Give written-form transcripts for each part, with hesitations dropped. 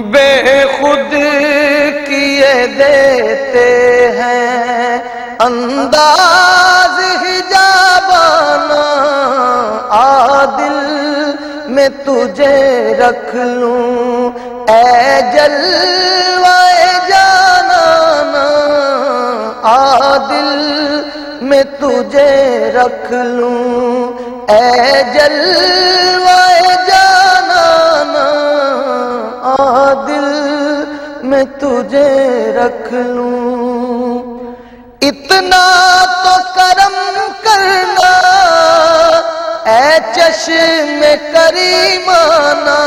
بے خود کیے دیتے ہیں انداز حجابانہ، عادل میں تجھے رکھ لوں اے جلوہ جانانا، عادل میں تجھے رکھ لوں اے جلوہ جانانا، عادل میں تجھے رکھ لوں۔ اتنا تو کرم کرنا اے چشم کریمانہ،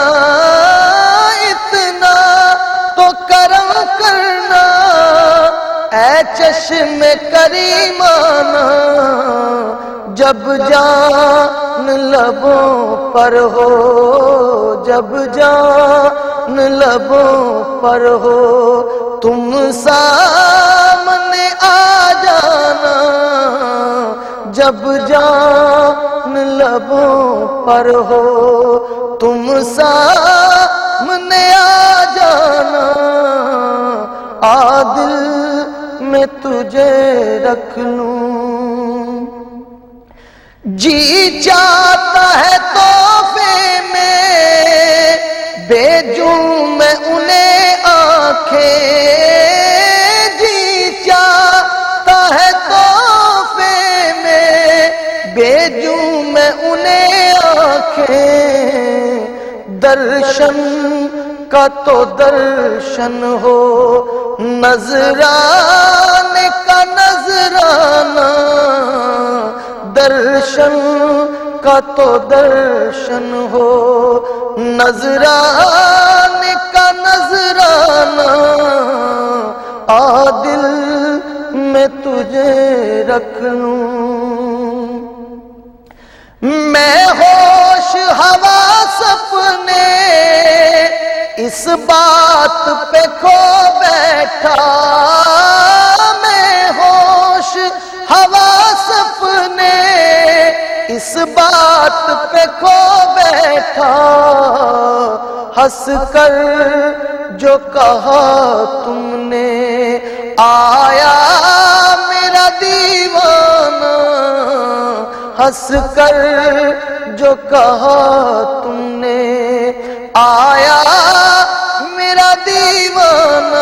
اتنا تو کرم کرنا اے چشم کریمانہ، جب جان لبوں پر ہو، جب جان لبوں پر ہو، تم سامنے آ جانا، جب جان لبوں پر ہو، تم سامنے آ جانا، عادل میں تجھے رکھ لوں۔ جی چاہتا ہے تحفے میں بھیجوں میں انہیں آنکھیں، جی چاہتا ہے تحفے میں بھیجوں میں انہیں آنکھیں، درشن کا تو درشن ہو، نذرانے کا نذرانہ، درشن کا تو درشن ہو، نذرانے کا نذرانہ، عادل میں تجھے رکھ لوں۔ میں ہوش حواس اپنے اس بات پہ کھو بیٹھا، میں ہوش حواس اپنے اس بات پہ کھو بیٹھا، ہنس کر جو کہا تم نے آیا میرا دیوانہ، ہنس کر جو کہا تم نے آیا میرا دیوانہ،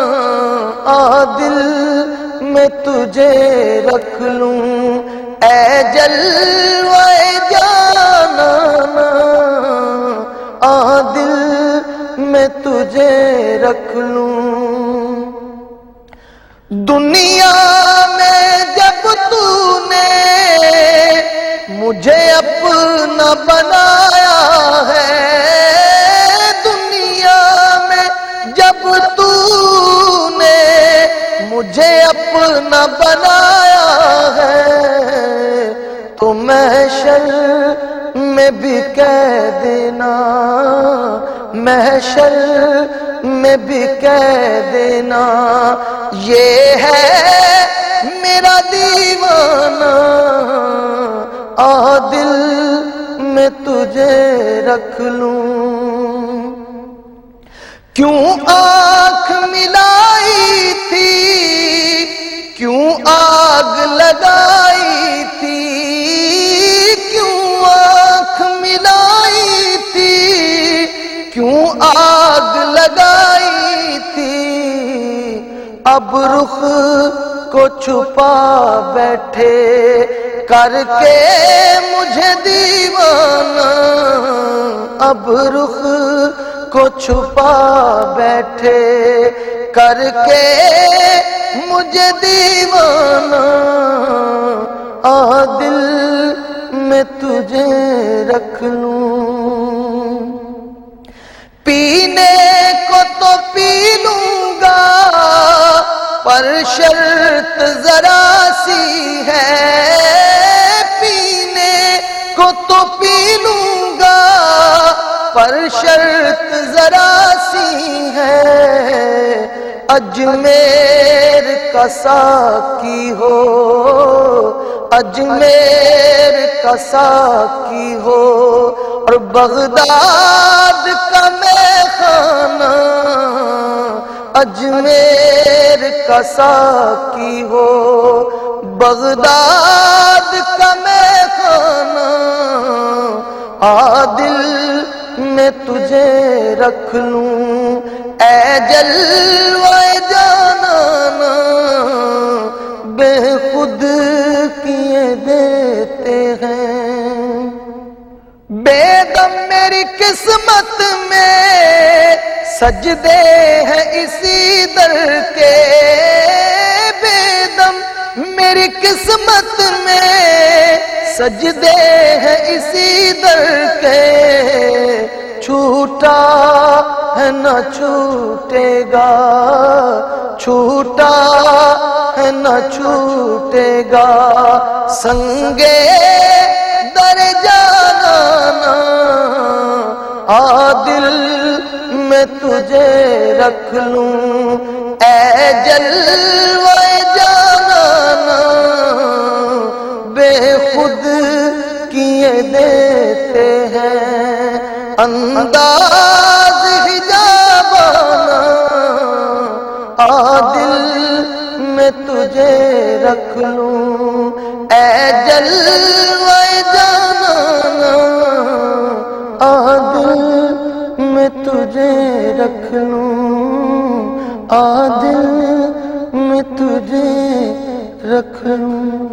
عادل میں تجھے رکھ لوں اے جلوہ جانانا، عادل میں تجھے رکھ لوں۔ دنیا میں جب تو نے مجھے اپنا بنایا ہے، دنیا میں جب تو نے مجھے اپنا بنایا ہے، تو محشر میں بھی کہہ دینا، محشر میں بھی کہہ دینا، یہ ہے میرا دیوانہ، عادل میں تجھے رکھ لوں۔ کیوں آنکھ ملائی تھی، کیوں آگ لگائی تھی، کیوں آنکھ ملائی تھی، کیوں آگ لگائی تھی، اب رخ کو چھپا بیٹھے کر کے مجھے دیوانہ، اب رخ کو چھپا بیٹھے کر کے مجھے دیوانہ، عادل میں تجھے رکھ لوں۔ پینے کو تو پی لوں گا پر شرط ذرا سی ہے، پینے کو تو پی لوں گا پر شرط ذرا سی ہے، اجمیر کا ساقی ہو، اجمیر کا ساقی ہو، اور بغداد کا میخانہ، اجمیر کا ساقی ہو، بغداد کا میں خانہ، عادل میں تجھے رکھ لوں اے جلوہ جانانا، بے خود کیے دیتے ہیں، بے دم میری قسمت میں سجدے ہیں اسی در کے، بے دم میری قسمت میں سجدے ہیں اسی در کے، چھوٹا ہے نہ چھوٹے گا، چھوٹا ہے نہ چھوٹے گا، سنگے در جانانا، عادل میں تجھے رکھ لوں اے جلوہ جانانا، بے خود کیے دیتے ہیں انداز حجابانا، عادل میں تجھے رکھ لوں اے جلوہ جانانا، عادل میں تجھے رکھ لوں، عادل میں تجھے رکھ لوں۔